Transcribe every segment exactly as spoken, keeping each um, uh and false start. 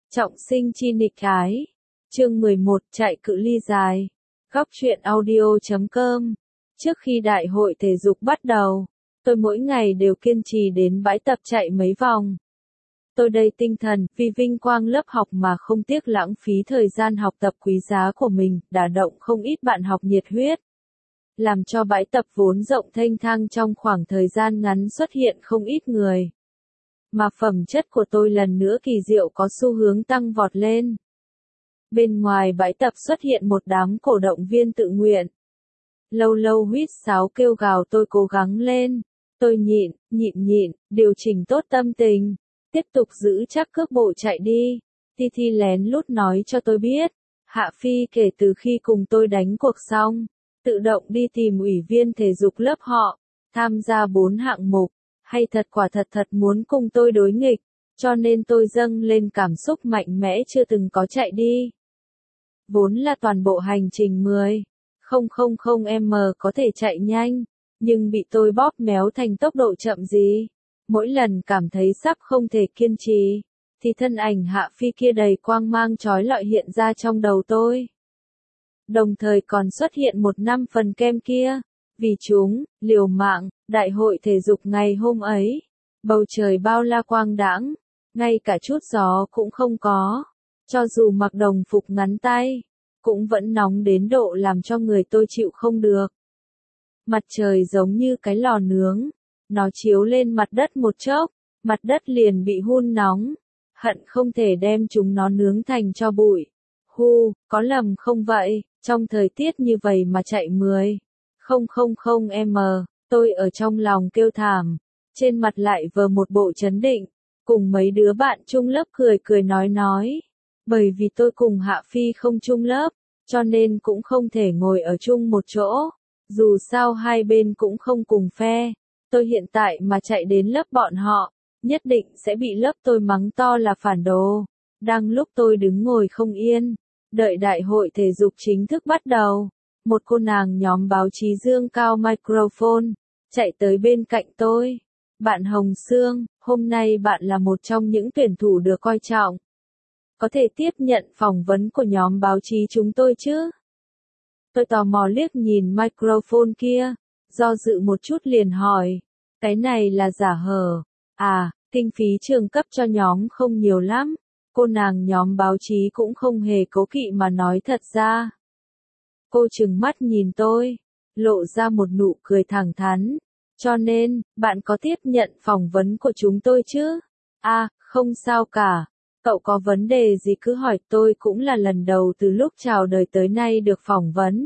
Trọng sinh chi nghịch ái. Chương mười một, chạy cự ly dài. Góc truyện audio chấm com. Trước khi đại hội thể dục bắt đầu, tôi mỗi ngày đều kiên trì đến bãi tập chạy mấy vòng. Tôi đầy tinh thần, vì vinh quang lớp học mà không tiếc lãng phí thời gian học tập quý giá của mình, đả động không ít bạn học nhiệt huyết. Làm cho bãi tập vốn rộng thênh thang trong khoảng thời gian ngắn xuất hiện không ít người. Mà phẩm chất của tôi lần nữa kỳ diệu có xu hướng tăng vọt lên. Bên ngoài bãi tập xuất hiện một đám cổ động viên tự nguyện. Lâu lâu huýt sáo kêu gào tôi cố gắng lên. Tôi nhịn, nhịn nhịn, điều chỉnh tốt tâm tình. Tiếp tục giữ chắc cước bộ chạy đi. Ti Thi lén lút nói cho tôi biết. Hạ Phi kể từ khi cùng tôi đánh cuộc xong, tự động đi tìm ủy viên thể dục lớp họ, tham gia bốn hạng mục. Hay thật quả thật thật muốn cùng tôi đối nghịch, cho nên tôi dâng lên cảm xúc mạnh mẽ chưa từng có chạy đi. Vốn là toàn bộ hành trình mười phẩy không em có thể chạy nhanh, nhưng bị tôi bóp méo thành tốc độ chậm gì. Mỗi lần cảm thấy sắp không thể kiên trì, thì thân ảnh Hạ Phi kia đầy quang mang chói lọi hiện ra trong đầu tôi. Đồng thời còn xuất hiện một năm phần kem kia. Vì chúng, liều mạng, đại hội thể dục ngày hôm ấy. Bầu trời bao la quang đãng, ngay cả chút gió cũng không có. Cho dù mặc đồng phục ngắn tay, cũng vẫn nóng đến độ làm cho người tôi chịu không được. Mặt trời giống như cái lò nướng, nó chiếu lên mặt đất một chốc, mặt đất liền bị hun nóng, hận không thể đem chúng nó nướng thành tro bụi. Hu, có lầm không vậy, trong thời tiết như vậy mà chạy mười phẩy không em, tôi ở trong lòng kêu thảm, trên mặt lại vờ một bộ trấn định, cùng mấy đứa bạn chung lớp cười cười nói nói. Bởi vì tôi cùng Hạ Phi không chung lớp, cho nên cũng không thể ngồi ở chung một chỗ, dù sao hai bên cũng không cùng phe. Tôi hiện tại mà chạy đến lớp bọn họ, nhất định sẽ bị lớp tôi mắng to là phản đồ. Đang lúc tôi đứng ngồi không yên, đợi đại hội thể dục chính thức bắt đầu. Một cô nàng nhóm báo chí dương cao microphone, chạy tới bên cạnh tôi. Bạn Hồng Sương, hôm nay bạn là một trong những tuyển thủ được coi trọng. Có thể tiếp nhận phỏng vấn của nhóm báo chí chúng tôi chứ? Tôi tò mò liếc nhìn microphone kia, do dự một chút liền hỏi. Cái này là giả hở. À, kinh phí trường cấp cho nhóm không nhiều lắm. Cô nàng nhóm báo chí cũng không hề cố kỵ mà nói thật ra. Cô trừng mắt nhìn tôi, lộ ra một nụ cười thẳng thắn. Cho nên, bạn có tiếp nhận phỏng vấn của chúng tôi chứ? À, không sao cả. Cậu có vấn đề gì cứ hỏi, tôi cũng là lần đầu từ lúc chào đời tới nay được phỏng vấn.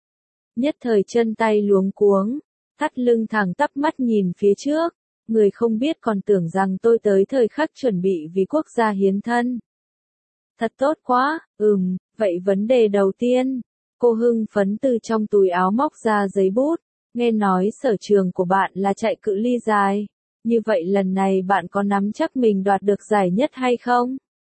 Nhất thời chân tay luống cuống, thắt lưng thẳng tắp mắt nhìn phía trước. Người không biết còn tưởng rằng tôi tới thời khắc chuẩn bị vì quốc gia hiến thân. Thật tốt quá, ừm, vậy vấn đề đầu tiên. Cô hưng phấn từ trong túi áo móc ra giấy bút, nghe nói sở trường của bạn là chạy cự ly dài, như vậy lần này bạn có nắm chắc mình đoạt được giải nhất hay không?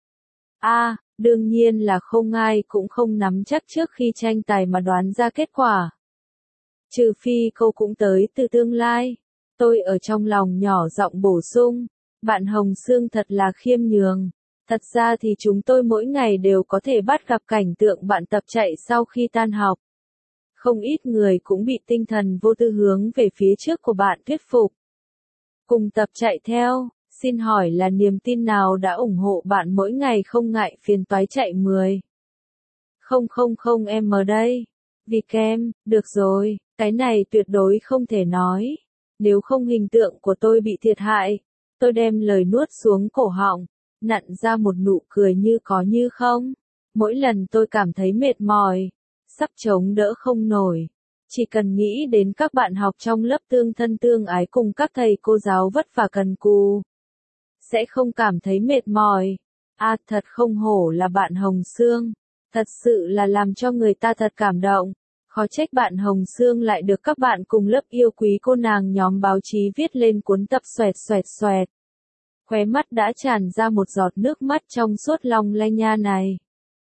À, đương nhiên là không, ai cũng không nắm chắc trước khi tranh tài mà đoán ra kết quả. Trừ phi cô cũng tới từ tương lai. Tôi ở trong lòng nhỏ giọng bổ sung, bạn Hồng Sương thật là khiêm nhường. Thật ra thì chúng tôi mỗi ngày đều có thể bắt gặp cảnh tượng bạn tập chạy sau khi tan học. Không ít người cũng bị tinh thần vô tư hướng về phía trước của bạn thuyết phục. Cùng tập chạy theo, xin hỏi là niềm tin nào đã ủng hộ bạn mỗi ngày không ngại phiền toái chạy mười phẩy không em đây? Vì kem, được rồi, cái này tuyệt đối không thể nói. Nếu không hình tượng của tôi bị thiệt hại, tôi đem lời nuốt xuống cổ họng. Nặn ra một nụ cười như có như không. Mỗi lần tôi cảm thấy mệt mỏi, sắp chống đỡ không nổi, chỉ cần nghĩ đến các bạn học trong lớp tương thân tương ái cùng các thầy cô giáo vất vả cần cù, sẽ không cảm thấy mệt mỏi. À, thật không hổ là bạn Hồng Sương, thật sự là làm cho người ta thật cảm động. Khó trách bạn Hồng Sương lại được các bạn cùng lớp yêu quý cô nàng nhóm báo chí viết lên cuốn tập xoẹt xoẹt xoẹt. Khóe mắt đã tràn ra một giọt nước mắt trong suốt long lanh nha này.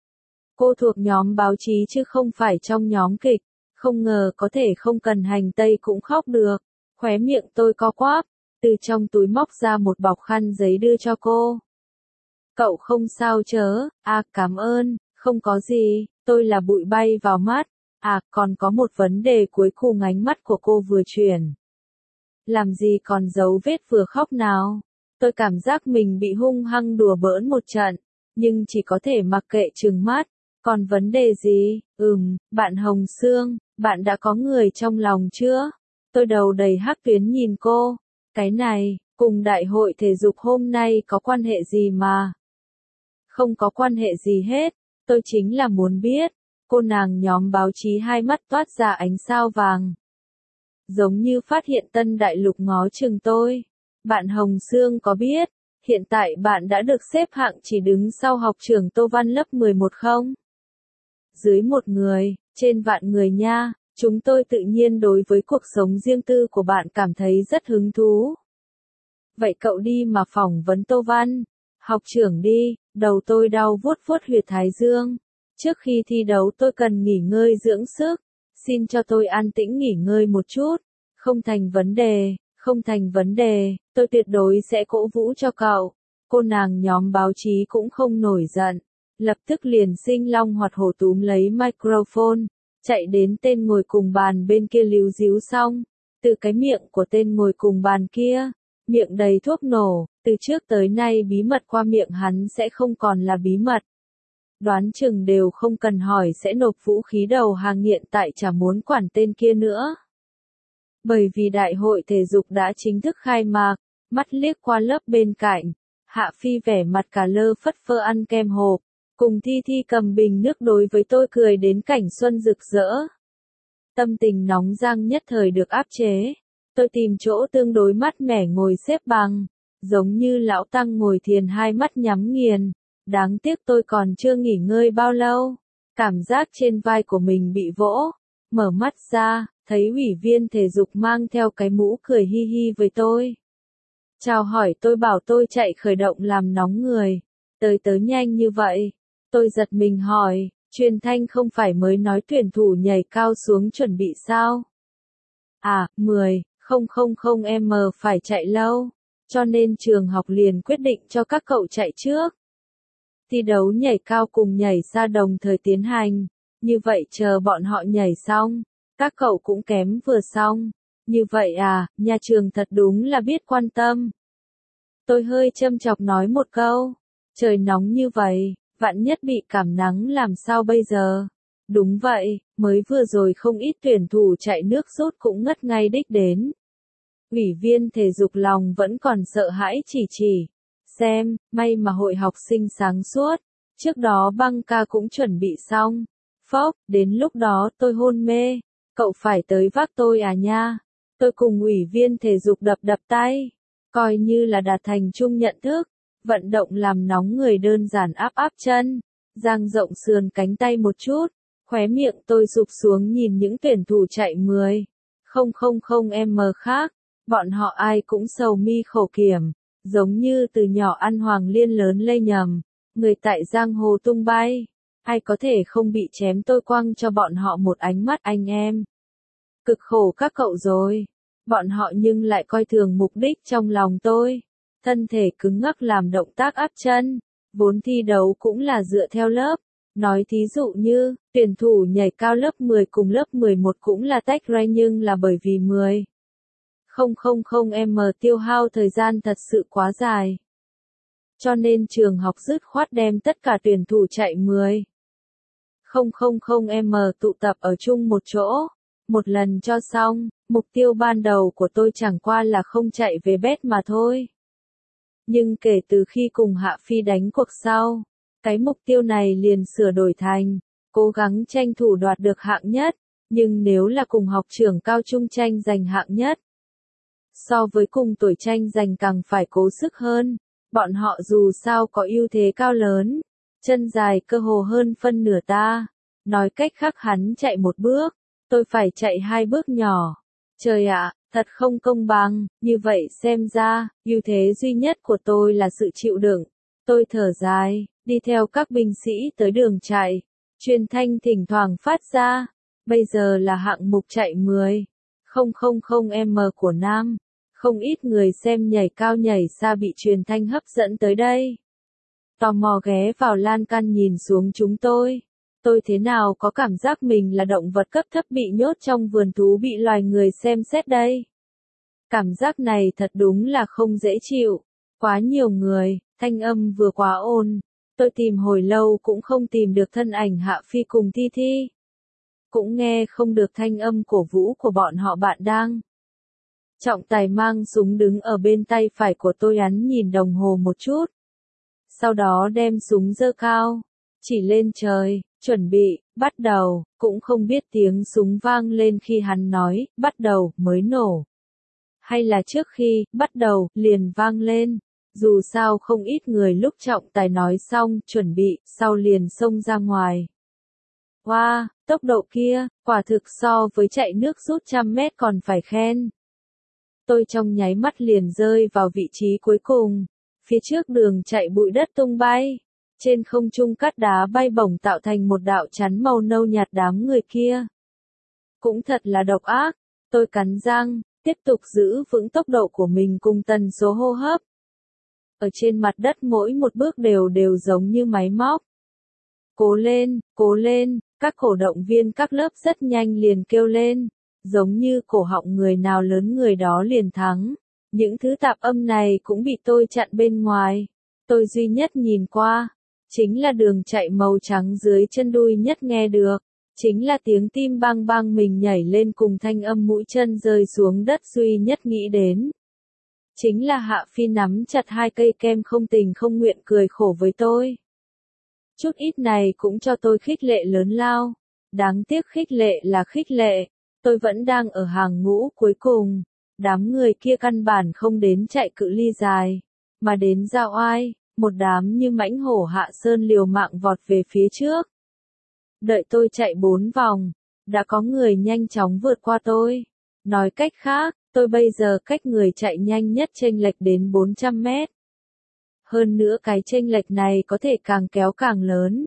Cô thuộc nhóm báo chí chứ không phải trong nhóm kịch, không ngờ có thể không cần hành tây cũng khóc được. Khóe miệng tôi co quắp, từ trong túi móc ra một bọc khăn giấy đưa cho cô. Cậu không sao chớ, à cảm ơn, không có gì, tôi là bụi bay vào mắt. À, còn có một vấn đề cuối cùng ánh mắt của cô vừa chuyển. Làm gì còn dấu vết vừa khóc nào? Tôi cảm giác mình bị hung hăng đùa bỡn một trận, nhưng chỉ có thể mặc kệ trừng mắt. Còn vấn đề gì? Ừm, bạn Hồng Sương, bạn đã có người trong lòng chưa? Tôi đầu đầy hắc tuyến nhìn cô. Cái này, cùng đại hội thể dục hôm nay có quan hệ gì mà? Không có quan hệ gì hết, tôi chính là muốn biết. Cô nàng nhóm báo chí hai mắt toát ra ánh sao vàng. Giống như phát hiện tân đại lục ngó chừng tôi. Bạn Hồng Sương có biết, hiện tại bạn đã được xếp hạng chỉ đứng sau học trưởng Tô Văn lớp mười một không? Dưới một người, trên vạn người nha, chúng tôi tự nhiên đối với cuộc sống riêng tư của bạn cảm thấy rất hứng thú. Vậy cậu đi mà phỏng vấn Tô Văn. Học trưởng đi, đầu tôi đau vuốt vuốt huyệt thái dương. Trước khi thi đấu tôi cần nghỉ ngơi dưỡng sức. Xin cho tôi an tĩnh nghỉ ngơi một chút. Không thành vấn đề, không thành vấn đề, tôi tuyệt đối sẽ cổ vũ cho cậu. Cô nàng nhóm báo chí cũng không nổi giận. Lập tức liền sinh long hoạt hổ túm lấy microphone, chạy đến tên ngồi cùng bàn bên kia líu díu xong. Từ cái miệng của tên ngồi cùng bàn kia, miệng đầy thuốc nổ, từ trước tới nay bí mật qua miệng hắn sẽ không còn là bí mật. Đoán chừng đều không cần hỏi sẽ nộp vũ khí đầu hàng hiện tại chả muốn quản tên kia nữa. Bởi vì đại hội thể dục đã chính thức khai mạc, mắt liếc qua lớp bên cạnh, Hạ Phi vẻ mặt cả lơ phất phơ ăn kem hộp, cùng Thi Thi cầm bình nước đối với tôi cười đến cảnh xuân rực rỡ. Tâm tình nóng giang nhất thời được áp chế, tôi tìm chỗ tương đối mát mẻ ngồi xếp bằng, giống như lão tăng ngồi thiền hai mắt nhắm nghiền. Đáng tiếc tôi còn chưa nghỉ ngơi bao lâu, cảm giác trên vai của mình bị vỗ, mở mắt ra, thấy ủy viên thể dục mang theo cái mũ cười hi hi với tôi. Chào hỏi tôi bảo tôi chạy khởi động làm nóng người, tới tới nhanh như vậy, tôi giật mình hỏi, truyền thanh không phải mới nói tuyển thủ nhảy cao xuống chuẩn bị sao? À, mười, không không không em phải chạy lâu, cho nên trường học liền quyết định cho các cậu chạy trước. Thi đấu nhảy cao cùng nhảy xa đồng thời tiến hành, như vậy chờ bọn họ nhảy xong, các cậu cũng kém vừa xong. Như vậy à, nhà trường thật đúng là biết quan tâm. Tôi hơi châm chọc nói một câu, trời nóng như vậy, vạn nhất bị cảm nắng làm sao bây giờ? Đúng vậy, mới vừa rồi không ít tuyển thủ chạy nước rút cũng ngất ngay đích đến. Ủy viên thể dục lòng vẫn còn sợ hãi chỉ chỉ. Xem, may mà hội học sinh sáng suốt, trước đó băng ca cũng chuẩn bị xong. Phốc, đến lúc đó tôi hôn mê, cậu phải tới vác tôi à nha. Tôi cùng ủy viên thể dục đập đập tay, coi như là đạt thành chung nhận thức. Vận động làm nóng người đơn giản áp áp chân, dang rộng sườn cánh tay một chút, khóe miệng tôi rụp xuống nhìn những tuyển thủ chạy mười, không không không em khác, bọn họ ai cũng sầu mi khổ kiểm. Giống như từ nhỏ ăn hoàng liên lớn lây nhầm, người tại giang hồ tung bay, ai có thể không bị chém tôi quăng cho bọn họ một ánh mắt anh em. Cực khổ các cậu rồi, bọn họ nhưng lại coi thường mục đích trong lòng tôi, thân thể cứng ngắc làm động tác áp chân, vốn thi đấu cũng là dựa theo lớp, nói thí dụ như, tuyển thủ nhảy cao lớp mười cùng lớp mười một cũng là tách ra nhưng là bởi vì mười. Không không không em tiêu hao thời gian thật sự quá dài. Cho nên trường học dứt khoát đem tất cả tuyển thủ chạy mười. Không không không em tụ tập ở chung một chỗ. Một lần cho xong, mục tiêu ban đầu của tôi chẳng qua là không chạy về bét mà thôi. Nhưng kể từ khi cùng Hạ Phi đánh cuộc sau, cái mục tiêu này liền sửa đổi thành, cố gắng tranh thủ đoạt được hạng nhất, nhưng nếu là cùng học trưởng cao trung tranh giành hạng nhất. So với cùng tuổi tranh giành càng phải cố sức hơn, bọn họ dù sao có ưu thế cao lớn, chân dài cơ hồ hơn phân nửa ta. Nói cách khác hắn chạy một bước, tôi phải chạy hai bước nhỏ. Trời ạ, thật không công bằng, như vậy xem ra, ưu thế duy nhất của tôi là sự chịu đựng. Tôi thở dài, đi theo các binh sĩ tới đường chạy, truyền thanh thỉnh thoảng phát ra, bây giờ là hạng mục chạy mười. Không không không em của Nam. Không ít người xem nhảy cao nhảy xa bị truyền thanh hấp dẫn tới đây. tò mò ghé vào lan can nhìn xuống chúng tôi. Tôi thế nào có cảm giác mình là động vật cấp thấp bị nhốt trong vườn thú bị loài người xem xét đây. Cảm giác này thật đúng là không dễ chịu. Quá nhiều người, thanh âm vừa quá ồn. Tôi tìm hồi lâu cũng không tìm được thân ảnh Hạ Phi cùng Thi Thi. Cũng nghe không được thanh âm cổ vũ của bọn họ bạn đang. Trọng Tài mang súng đứng ở bên tay phải của tôi, hắn nhìn đồng hồ một chút. Sau đó đem súng giơ cao, chỉ lên trời, chuẩn bị, bắt đầu, cũng không biết tiếng súng vang lên khi hắn nói, bắt đầu, mới nổ. Hay là trước khi, bắt đầu, liền vang lên. Dù sao không ít người lúc Trọng Tài nói xong, chuẩn bị, sau liền xông ra ngoài. Wow, tốc độ kia, quả thực so với chạy nước rút trăm mét còn phải khen. Tôi trong nháy mắt liền rơi vào vị trí cuối cùng. Phía trước đường chạy bụi đất tung bay. Trên không trung cát đá bay bổng tạo thành một đạo chắn màu nâu nhạt đám người kia. Cũng thật là độc ác. Tôi cắn răng, tiếp tục giữ vững tốc độ của mình cùng tần số hô hấp. Ở trên mặt đất mỗi một bước đều đều giống như máy móc. Cố lên, cố lên, các cổ động viên các lớp rất nhanh liền kêu lên. Giống như cổ họng người nào lớn người đó liền thắng. Những thứ tạp âm này cũng bị tôi chặn bên ngoài. Tôi duy nhất nhìn qua. Chính là đường chạy màu trắng dưới chân đuôi nhất nghe được. Chính là tiếng tim bang bang mình nhảy lên cùng thanh âm mũi chân rơi xuống đất duy nhất nghĩ đến. Chính là Hạ Phi nắm chặt hai cây kem không tình không nguyện cười khổ với tôi. Chút ít này cũng cho tôi khích lệ lớn lao. Đáng tiếc khích lệ là khích lệ. Tôi vẫn đang ở hàng ngũ cuối cùng. Đám người kia căn bản không đến chạy cự ly dài, mà đến giao oai, một đám như mãnh hổ hạ sơn liều mạng vọt về phía trước. Đợi tôi chạy bốn vòng, đã có người nhanh chóng vượt qua tôi. Nói cách khác, tôi bây giờ cách người chạy nhanh nhất chênh lệch đến bốn trăm mét. Hơn nữa cái chênh lệch này có thể càng kéo càng lớn.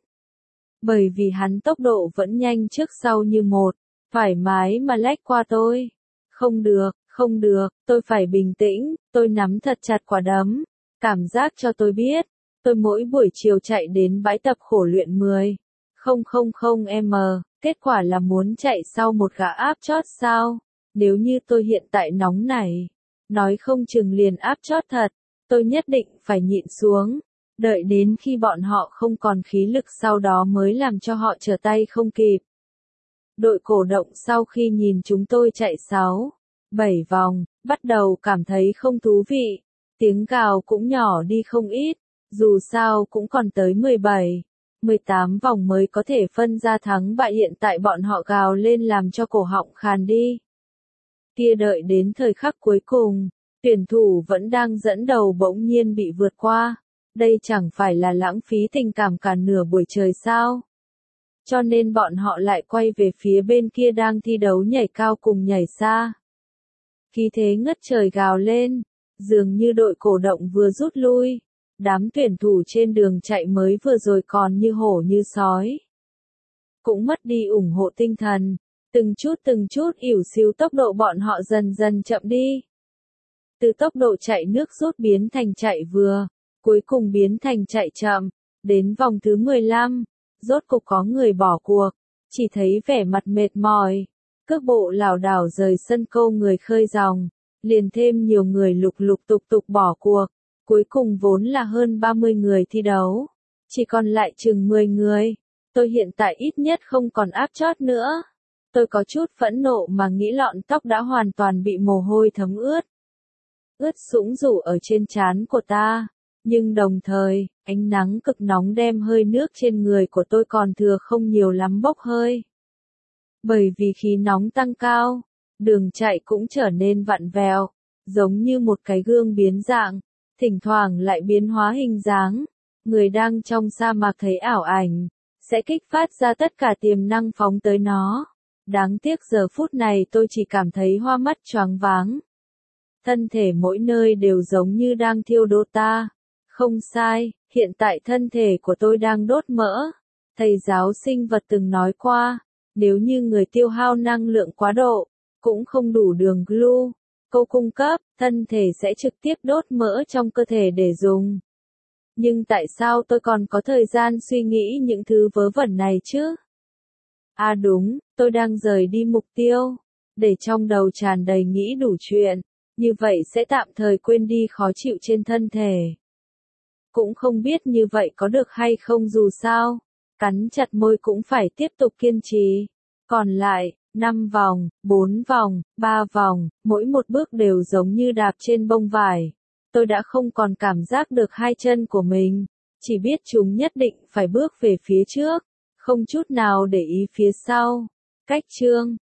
Bởi vì hắn tốc độ vẫn nhanh trước sau như một, thoải mái mà lách qua tôi. Không được. Không được, tôi phải bình tĩnh, tôi nắm thật chặt quả đấm. Cảm giác cho tôi biết, tôi mỗi buổi chiều chạy đến bãi tập khổ luyện mười không không không m, kết quả là muốn chạy sau một gã áp chót sao? Nếu như tôi hiện tại nóng này, nói không chừng liền áp chót thật, tôi nhất định phải nhịn xuống, đợi đến khi bọn họ không còn khí lực sau đó mới làm cho họ trở tay không kịp. Đội cổ động sau khi nhìn chúng tôi chạy sáu bảy vòng, bắt đầu cảm thấy không thú vị. Tiếng gào cũng nhỏ đi không ít, dù sao cũng còn tới mười bảy, mười tám vòng mới có thể phân ra thắng bại, hiện tại bọn họ gào lên làm cho cổ họng khàn đi. Kia đợi đến thời khắc cuối cùng, tuyển thủ vẫn đang dẫn đầu bỗng nhiên bị vượt qua. Đây chẳng phải là lãng phí tình cảm cả nửa buổi trời sao? Cho nên bọn họ lại quay về phía bên kia đang thi đấu nhảy cao cùng nhảy xa. Khí thế ngất trời gào lên, dường như đội cổ động vừa rút lui, đám tuyển thủ trên đường chạy mới vừa rồi còn như hổ như sói. Cũng mất đi ủng hộ tinh thần, từng chút từng chút ỉu xìu tốc độ bọn họ dần dần chậm đi. Từ tốc độ chạy nước rút biến thành chạy vừa, cuối cùng biến thành chạy chậm, đến vòng thứ mười lăm, rốt cục có người bỏ cuộc, chỉ thấy vẻ mặt mệt mỏi. Cước bộ lảo đảo rời sân câu người khơi dòng, liền thêm nhiều người lục lục tục tục bỏ cuộc, cuối cùng vốn là hơn ba mươi người thi đấu, chỉ còn lại chừng mười người. Tôi hiện tại ít nhất không còn áp chót nữa. Tôi có chút phẫn nộ mà nghĩ lọn tóc đã hoàn toàn bị mồ hôi thấm ướt. Ướt sũng rủ ở trên trán của ta, nhưng đồng thời, ánh nắng cực nóng đem hơi nước trên người của tôi còn thừa không nhiều lắm bốc hơi. Bởi vì khí nóng tăng cao, đường chạy cũng trở nên vặn vẹo, giống như một cái gương biến dạng, thỉnh thoảng lại biến hóa hình dáng. Người đang trong sa mạc thấy ảo ảnh, sẽ kích phát ra tất cả tiềm năng phóng tới nó. Đáng tiếc giờ phút này tôi chỉ cảm thấy hoa mắt choáng váng. Thân thể mỗi nơi đều giống như đang thiêu đốt ta. Không sai, hiện tại thân thể của tôi đang đốt mỡ. Thầy giáo sinh vật từng nói qua, nếu như người tiêu hao năng lượng quá độ, cũng không đủ đường glu, cô cung cấp, thân thể sẽ trực tiếp đốt mỡ trong cơ thể để dùng. Nhưng tại sao tôi còn có thời gian suy nghĩ những thứ vớ vẩn này chứ? À đúng, tôi đang rời đi mục tiêu, để trong đầu tràn đầy nghĩ đủ chuyện, như vậy sẽ tạm thời quên đi khó chịu trên thân thể. Cũng không biết như vậy có được hay không dù sao, cắn chặt môi cũng phải tiếp tục kiên trì. Còn lại, năm vòng, bốn vòng, ba vòng, mỗi một bước đều giống như đạp trên bông vải. Tôi đã không còn cảm giác được hai chân của mình, chỉ biết chúng nhất định phải bước về phía trước, không chút nào để ý phía sau. Cách chương